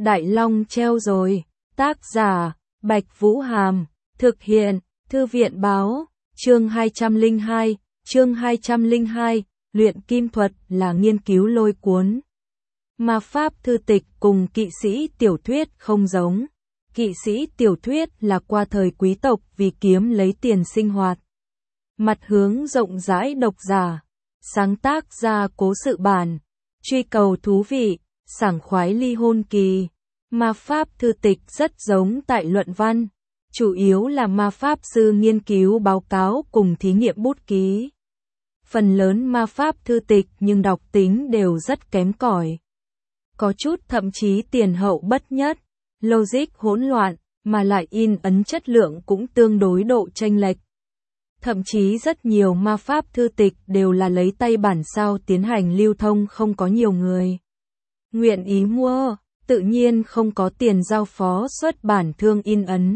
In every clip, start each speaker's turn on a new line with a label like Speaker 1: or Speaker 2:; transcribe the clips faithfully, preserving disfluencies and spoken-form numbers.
Speaker 1: Đại Long treo rồi. Tác giả, Bạch Vũ Hàm. Thực hiện, Thư viện Báo. Chương hai trăm lẻ hai, chương hai trăm lẻ hai, luyện kim thuật là nghiên cứu lôi cuốn. Ma pháp thư tịch cùng kỵ sĩ tiểu thuyết không giống. Kỵ sĩ tiểu thuyết là qua thời quý tộc vì kiếm lấy tiền sinh hoạt. Mặt hướng rộng rãi độc giả, sáng tác ra cố sự bản, truy cầu thú vị, sảng khoái ly hôn kỳ. Ma pháp thư tịch rất giống tại luận văn, chủ yếu là ma pháp sư nghiên cứu báo cáo cùng thí nghiệm bút ký. Phần lớn ma pháp thư tịch nhưng đọc tính đều rất kém cỏi. Có chút thậm chí tiền hậu bất nhất, logic hỗn loạn, mà lại in ấn chất lượng cũng tương đối độ chênh lệch. Thậm chí rất nhiều ma pháp thư tịch đều là lấy tay bản sao tiến hành lưu thông, không có nhiều người nguyện ý mua, tự nhiên không có tiền giao phó xuất bản thương in ấn.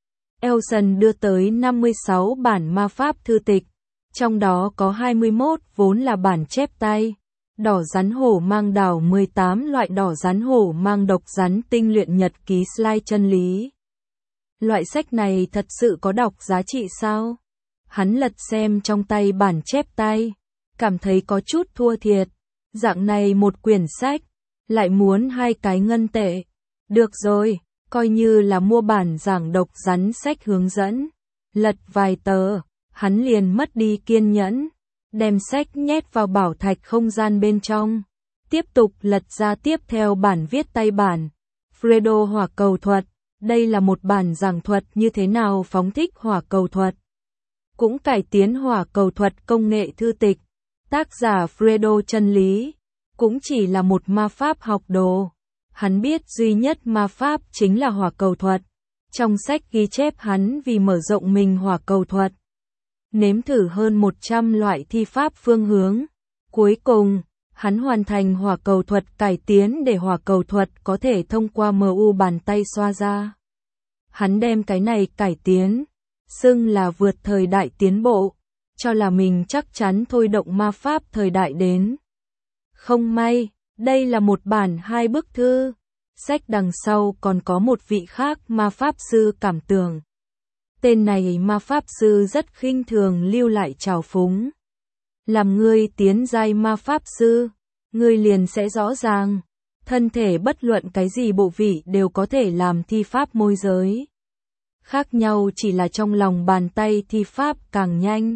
Speaker 1: Elson đưa tới năm mươi sáu bản ma pháp thư tịch, trong đó có hai mươi mốt vốn là bản chép tay. Đỏ rắn hổ mang đảo mười tám loại đỏ rắn hổ mang độc rắn tinh luyện nhật ký slide chân lý. Loại sách này thật sự có đọc giá trị sao? Hắn lật xem trong tay bản chép tay, cảm thấy có chút thua thiệt. Dạng này một quyển sách, lại muốn hai cái ngân tệ. Được rồi, coi như là mua bản giảng độc rắn sách hướng dẫn. Lật vài tờ, hắn liền mất đi kiên nhẫn. Đem sách nhét vào bảo thạch không gian bên trong. Tiếp tục lật ra tiếp theo bản viết tay bản. Fredo hỏa cầu thuật. Đây là một bản giảng thuật như thế nào phóng thích hỏa cầu thuật. Cũng cải tiến hỏa cầu thuật công nghệ thư tịch. Tác giả Fredo chân lý. Cũng chỉ là một ma pháp học đồ. Hắn biết duy nhất ma pháp chính là hỏa cầu thuật. Trong sách ghi chép hắn vì mở rộng mình hỏa cầu thuật. Nếm thử hơn một trăm loại thi pháp phương hướng. Cuối cùng, hắn hoàn thành hỏa cầu thuật cải tiến để hỏa cầu thuật có thể thông qua em u bàn tay xoa ra. Hắn đem cái này cải tiến, xưng là vượt thời đại tiến bộ, cho là mình chắc chắn thôi động ma pháp thời đại đến. Không may, đây là một bản hai bức thư. Sách đằng sau còn có một vị khác ma pháp sư cảm tưởng. Tên này ma pháp sư rất khinh thường lưu lại trào phúng. Làm ngươi tiến giai ma pháp sư, ngươi liền sẽ rõ ràng, thân thể bất luận cái gì bộ vị đều có thể làm thi pháp môi giới. Khác nhau chỉ là trong lòng bàn tay thi pháp càng nhanh.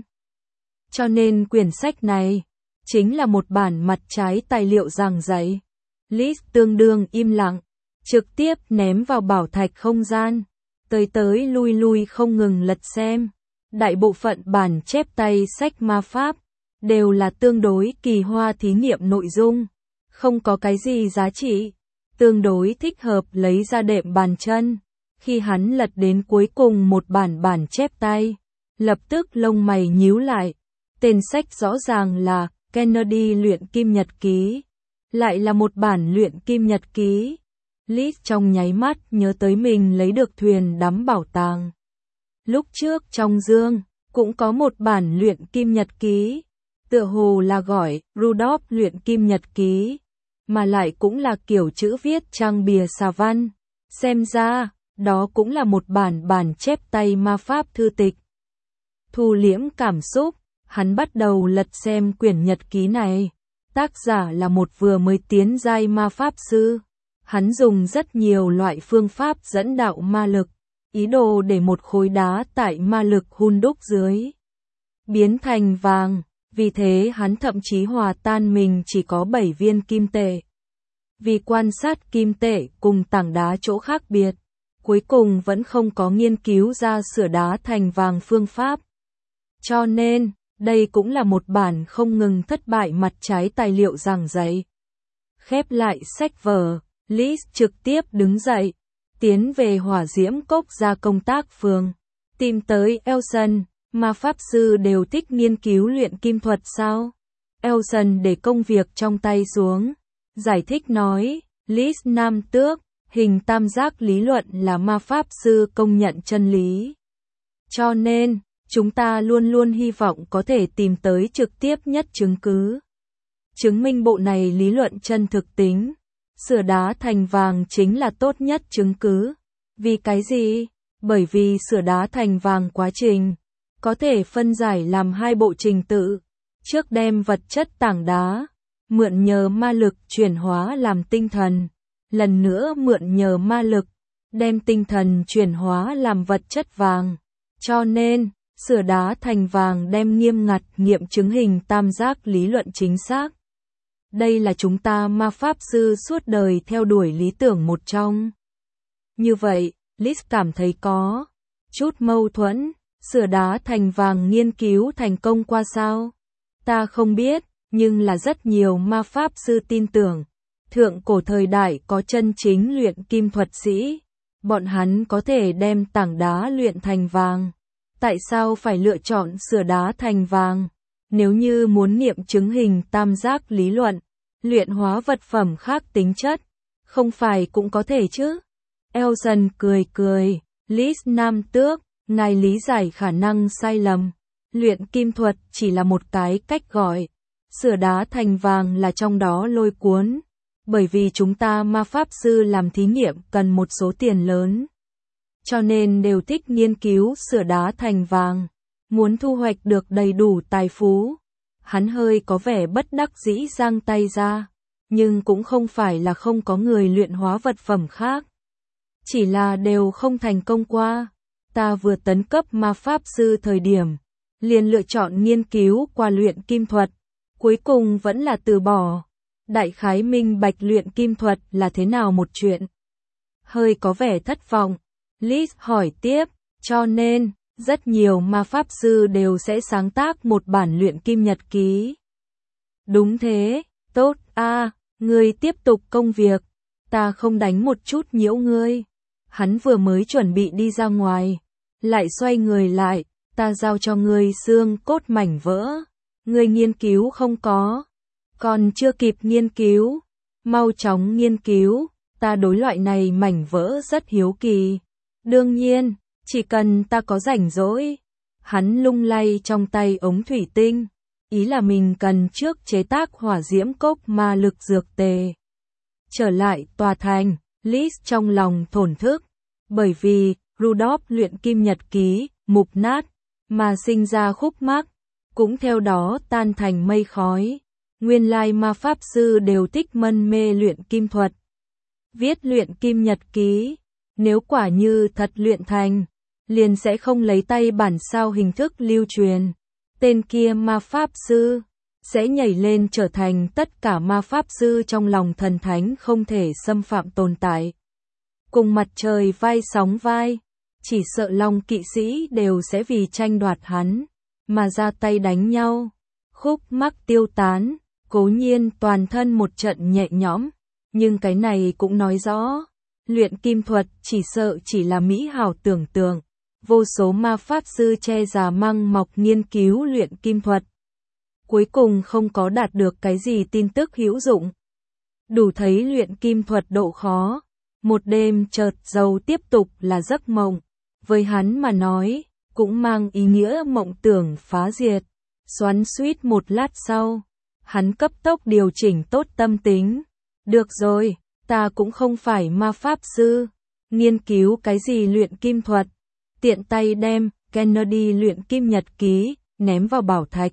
Speaker 1: Cho nên quyển sách này, chính là một bản mặt trái tài liệu giảng dạy. Liz tương đương im lặng, trực tiếp ném vào bảo thạch không gian. Tới tới lui lui không ngừng lật xem. Đại bộ phận bản chép tay sách ma pháp đều là tương đối kỳ hoa thí nghiệm nội dung, không có cái gì giá trị, tương đối thích hợp lấy ra đệm bàn chân. Khi hắn lật đến cuối cùng một bản bản chép tay, lập tức lông mày nhíu lại. Tên sách rõ ràng là Kennedy luyện kim nhật ký, lại là một bản luyện kim nhật ký. Liz trong nháy mắt nhớ tới mình lấy được thuyền đắm bảo tàng. Lúc trước trong dương, cũng có một bản luyện kim nhật ký. Tựa hồ là gọi Rudolph luyện kim nhật ký. Mà lại cũng là kiểu chữ viết trang bìa xà văn. Xem ra, đó cũng là một bản bản chép tay ma pháp thư tịch. Thu liễm cảm xúc, hắn bắt đầu lật xem quyển nhật ký này. Tác giả là một vừa mới tiến giai ma pháp sư. Hắn dùng rất nhiều loại phương pháp dẫn đạo ma lực, ý đồ để một khối đá tại ma lực hun đúc dưới biến thành vàng, vì thế hắn thậm chí hòa tan mình chỉ có bảy viên kim tệ. Vì quan sát kim tệ cùng tảng đá chỗ khác biệt, cuối cùng vẫn không có nghiên cứu ra sửa đá thành vàng phương pháp. Cho nên, đây cũng là một bản không ngừng thất bại mặt trái tài liệu giảng dạy. Khép lại sách vở. Liz trực tiếp đứng dậy, tiến về hỏa diễm cốc ra công tác phường, tìm tới Elson. Ma pháp sư đều thích nghiên cứu luyện kim thuật sao? Elson để công việc trong tay xuống, giải thích nói, Liz nam tước, hình tam giác lý luận là ma pháp sư công nhận chân lý. Cho nên, chúng ta luôn luôn hy vọng có thể tìm tới trực tiếp nhất chứng cứ. Chứng minh bộ này lý luận chân thực tính. sửa đá thành vàng chính là tốt nhất chứng cứ. Vì cái gì? Bởi vì sửa đá thành vàng quá trình có thể phân giải làm hai bộ trình tự. Trước đem vật chất tảng đá, mượn nhờ ma lực chuyển hóa làm tinh thần. Lần nữa mượn nhờ ma lực, đem tinh thần chuyển hóa làm vật chất vàng. Cho nên, sửa đá thành vàng đem nghiêm ngặt nghiệm chứng hình tam giác lý luận chính xác. Đây là chúng ta ma pháp sư suốt đời theo đuổi lý tưởng một trong. Như vậy, Liz cảm thấy có chút mâu thuẫn, sửa đá thành vàng nghiên cứu thành công qua sao? Ta không biết, nhưng là rất nhiều ma pháp sư tin tưởng. Thượng cổ thời đại có chân chính luyện kim thuật sĩ, bọn hắn có thể đem tảng đá luyện thành vàng. Tại sao phải lựa chọn sửa đá thành vàng? Nếu như muốn nghiệm chứng hình tam giác lý luận, luyện hóa vật phẩm khác tính chất, không phải cũng có thể chứ? Elson cười cười, Liz Nam Tước, ngài lý giải khả năng sai lầm. Luyện kim thuật chỉ là một cái cách gọi, sửa đá thành vàng là trong đó lôi cuốn. Bởi vì chúng ta ma pháp sư làm thí nghiệm cần một số tiền lớn. Cho nên đều thích nghiên cứu sửa đá thành vàng. Muốn thu hoạch được đầy đủ tài phú. Hắn hơi có vẻ bất đắc dĩ giang tay ra. Nhưng cũng không phải là không có người luyện hóa vật phẩm khác. Chỉ là đều không thành công qua. Ta vừa tấn cấp ma pháp sư thời điểm. Liền lựa chọn nghiên cứu qua luyện kim thuật. Cuối cùng vẫn là từ bỏ. Đại khái minh bạch luyện kim thuật là thế nào một chuyện. Hơi có vẻ thất vọng. Liz hỏi tiếp, cho nên, rất nhiều ma pháp sư đều sẽ sáng tác một bản luyện kim nhật ký. Đúng thế, tốt, a, à, ngươi tiếp tục công việc, ta không đánh một chút nhiễu ngươi. Hắn vừa mới chuẩn bị đi ra ngoài, lại xoay người lại, ta giao cho ngươi xương cốt mảnh vỡ. Ngươi nghiên cứu không có. Còn chưa kịp nghiên cứu, mau chóng nghiên cứu, ta đối loại này mảnh vỡ rất hiếu kỳ. Đương nhiên, chỉ cần ta có rảnh rỗi. Hắn lung lay trong tay ống thủy tinh, ý là mình cần trước chế tác hỏa diễm cốc ma lực dược tề. Trở lại tòa thành, Liz trong lòng thổn thức, bởi vì Rudolph luyện kim nhật ký, mục nát, mà sinh ra khúc mắc, cũng theo đó tan thành mây khói. Nguyên lai ma pháp sư đều thích mân mê luyện kim thuật. Viết luyện kim nhật ký, nếu quả như thật luyện thành, liền sẽ không lấy tay bản sao hình thức lưu truyền. Tên kia ma pháp sư, sẽ nhảy lên trở thành tất cả ma pháp sư trong lòng thần thánh không thể xâm phạm tồn tại. Cùng mặt trời vai sóng vai, chỉ sợ long kỵ sĩ đều sẽ vì tranh đoạt hắn, mà ra tay đánh nhau. Khúc mắc tiêu tán. Cố nhiên toàn thân một trận nhẹ nhõm, nhưng cái này cũng nói rõ, luyện kim thuật chỉ sợ chỉ là mỹ hảo tưởng tượng. Vô số ma pháp sư che già măng mọc nghiên cứu luyện kim thuật. Cuối cùng không có đạt được cái gì tin tức hữu dụng. Đủ thấy luyện kim thuật độ khó. Một đêm chợt giàu tiếp tục là giấc mộng. Với hắn mà nói, cũng mang ý nghĩa mộng tưởng phá diệt. Xoắn xuýt một lát sau. Hắn cấp tốc điều chỉnh tốt tâm tính. Được rồi, ta cũng không phải ma pháp sư. Nghiên cứu cái gì luyện kim thuật. Tiện tay đem Kennedy luyện kim nhật ký, ném vào bảo thạch.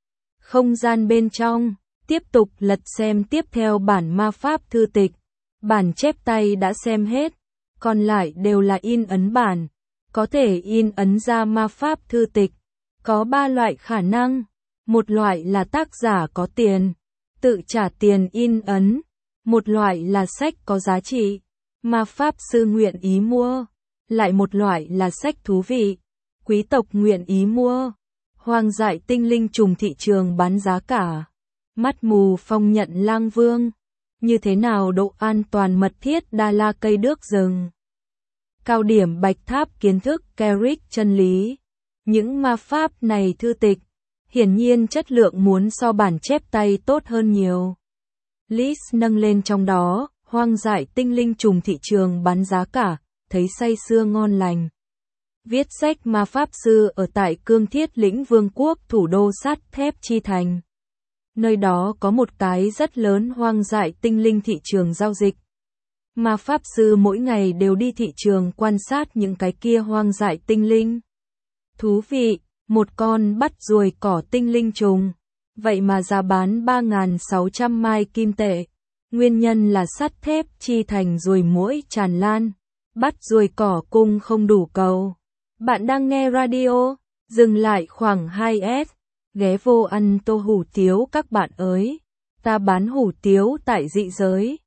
Speaker 1: Không gian bên trong, tiếp tục lật xem tiếp theo bản ma pháp thư tịch. Bản chép tay đã xem hết, còn lại đều là in ấn bản. Có thể in ấn ra ma pháp thư tịch. Có ba loại khả năng. Một loại là tác giả có tiền, tự trả tiền in ấn. Một loại là sách có giá trị, ma pháp sư nguyện ý mua. Lại một loại là sách thú vị, quý tộc nguyện ý mua. Hoang dại tinh linh trùng thị trường bán giá cả. Mắt mù phong nhận lang vương. Như thế nào độ an toàn mật thiết đa la cây đước rừng. Cao điểm bạch tháp kiến thức Carrick chân lý. Những ma pháp này thư tịch. Hiển nhiên chất lượng muốn so bản chép tay tốt hơn nhiều. Liz nâng lên trong đó, hoang dại tinh linh trùng thị trường bán giá cả, thấy say sưa ngon lành. Viết sách ma pháp sư ở tại Cương Thiết Lĩnh Vương quốc thủ đô sắt thép Chi Thành. Nơi đó có một cái rất lớn hoang dại tinh linh thị trường giao dịch. Mà Pháp Sư mỗi ngày đều đi thị trường quan sát những cái kia hoang dại tinh linh. Thú vị, một con bắt ruồi cỏ tinh linh trùng. Vậy mà giá bán ba nghìn sáu trăm mai kim tệ. Nguyên nhân là sắt thép chi thành ruồi muỗi tràn lan. Bắt ruồi cỏ cung không đủ cầu. Bạn đang nghe radio, dừng lại khoảng hai S. Ghé vô ăn tô hủ tiếu các bạn ơi. Ta bán hủ tiếu tại dị giới.